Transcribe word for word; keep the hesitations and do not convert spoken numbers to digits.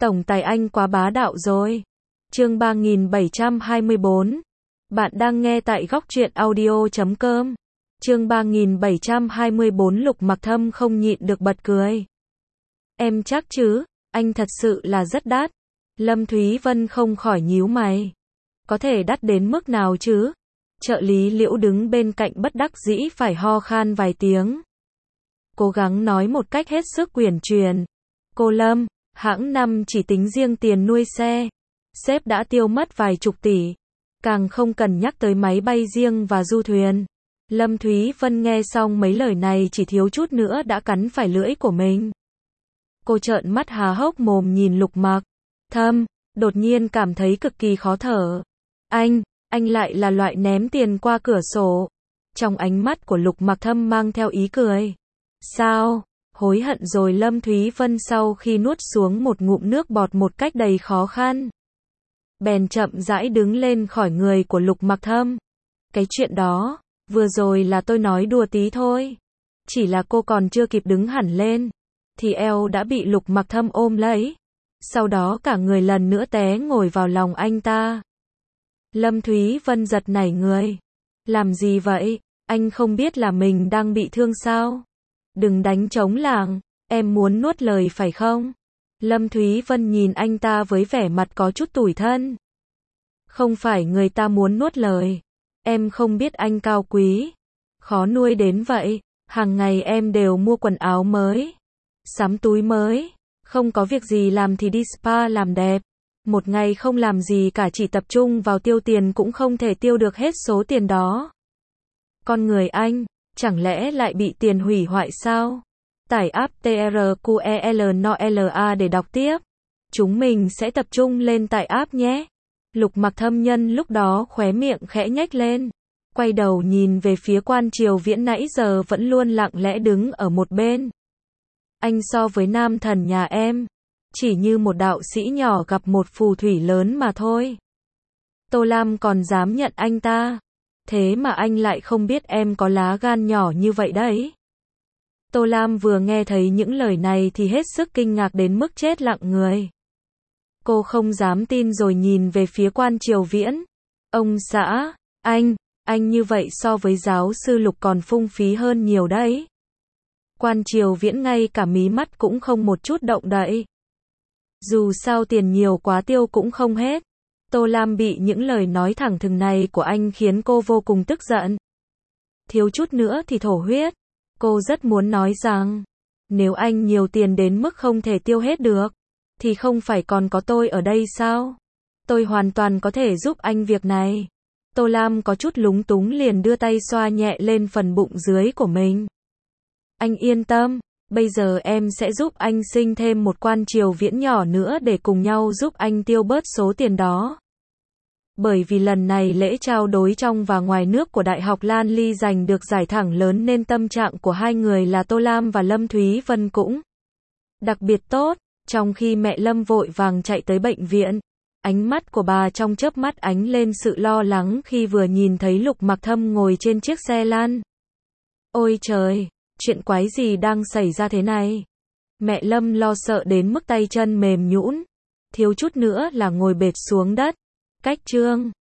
Tổng tài anh quá bá đạo rồi. Chương ba nghìn bảy trăm hai mươi bốn. Bạn đang nghe tại góc truyện audio chấm com. Chương ba nghìn bảy trăm hai mươi bốn. Lục Mặc Thâm không nhịn được bật cười. Em chắc chứ, anh thật sự là rất đắt. Lâm Thúy Vân không khỏi nhíu mày. Có thể đắt đến mức nào chứ? Trợ lý Liễu đứng bên cạnh bất đắc dĩ phải ho khan vài tiếng. Cố gắng nói một cách hết sức uyển chuyển. Cô Lâm, hãng năm chỉ tính riêng tiền nuôi xe, sếp đã tiêu mất vài chục tỷ. Càng không cần nhắc tới máy bay riêng và du thuyền. Lâm Thúy Vân nghe xong mấy lời này chỉ thiếu chút nữa đã cắn phải lưỡi của mình. Cô trợn mắt há hốc mồm nhìn Lục Mặc Thâm, đột nhiên cảm thấy cực kỳ khó thở. Anh, anh lại là loại ném tiền qua cửa sổ. Trong ánh mắt của Lục Mặc Thâm mang theo ý cười. Sao? Hối hận rồi. Lâm Thúy Vân sau khi nuốt xuống một ngụm nước bọt một cách đầy khó khăn, bèn chậm rãi đứng lên khỏi người của Lục Mặc Thâm. Cái chuyện đó, vừa rồi là tôi nói đùa tí thôi. Chỉ là cô còn chưa kịp đứng hẳn lên, thì eo đã bị Lục Mặc Thâm ôm lấy. Sau đó cả người lần nữa té ngồi vào lòng anh ta. Lâm Thúy Vân giật nảy người. Làm gì vậy? Anh không biết là mình đang bị thương sao? Đừng đánh trống lảng, em muốn nuốt lời phải không? Lâm Thúy Vân nhìn anh ta với vẻ mặt có chút tủi thân. Không phải người ta muốn nuốt lời. Em không biết anh cao quý, khó nuôi đến vậy. Hàng ngày em đều mua quần áo mới, sắm túi mới. Không có việc gì làm thì đi spa làm đẹp. Một ngày không làm gì cả, chỉ tập trung vào tiêu tiền cũng không thể tiêu được hết số tiền đó. Con người anh, chẳng lẽ lại bị tiền hủy hoại sao? Tải app TRQELNOLA để đọc tiếp. Chúng mình sẽ tập trung lên tải app nhé. Lục Mặc Thâm nhân lúc đó khóe miệng khẽ nhếch lên. Quay đầu nhìn về phía Quan Triều Viễn nãy giờ vẫn luôn lặng lẽ đứng ở một bên. Anh so với nam thần nhà em, chỉ như một đạo sĩ nhỏ gặp một phù thủy lớn mà thôi. Tô Lam còn dám nhận anh ta. Thế mà anh lại không biết em có lá gan nhỏ như vậy đấy. Tô Lam vừa nghe thấy những lời này thì hết sức kinh ngạc đến mức chết lặng người. Cô không dám tin rồi nhìn về phía Quan Triều Viễn. Ông xã, anh, anh như vậy so với giáo sư Lục còn phung phí hơn nhiều đấy. Quan Triều Viễn ngay cả mí mắt cũng không một chút động đậy. Dù sao tiền nhiều quá tiêu cũng không hết. Tô Lam bị những lời nói thẳng thừng này của anh khiến cô vô cùng tức giận. Thiếu chút nữa thì thổ huyết. Cô rất muốn nói rằng, nếu anh nhiều tiền đến mức không thể tiêu hết được, thì không phải còn có tôi ở đây sao? Tôi hoàn toàn có thể giúp anh việc này. Tô Lam có chút lúng túng liền đưa tay xoa nhẹ lên phần bụng dưới của mình. Anh yên tâm, bây giờ em sẽ giúp anh sinh thêm một Quan Triều Viễn nhỏ nữa để cùng nhau giúp anh tiêu bớt số tiền đó. Bởi vì lần này lễ trao đối trong và ngoài nước của Đại học Lan Ly giành được giải thưởng lớn nên tâm trạng của hai người là Tô Lam và Lâm Thúy Vân cũng đặc biệt tốt. Trong khi mẹ Lâm vội vàng chạy tới bệnh viện, ánh mắt của bà trong chớp mắt ánh lên sự lo lắng khi vừa nhìn thấy Lục Mặc Thâm ngồi trên chiếc xe lăn. Ôi trời, chuyện quái gì đang xảy ra thế này? Mẹ Lâm lo sợ đến mức tay chân mềm nhũn, thiếu chút nữa là ngồi bệt xuống đất. Cách chương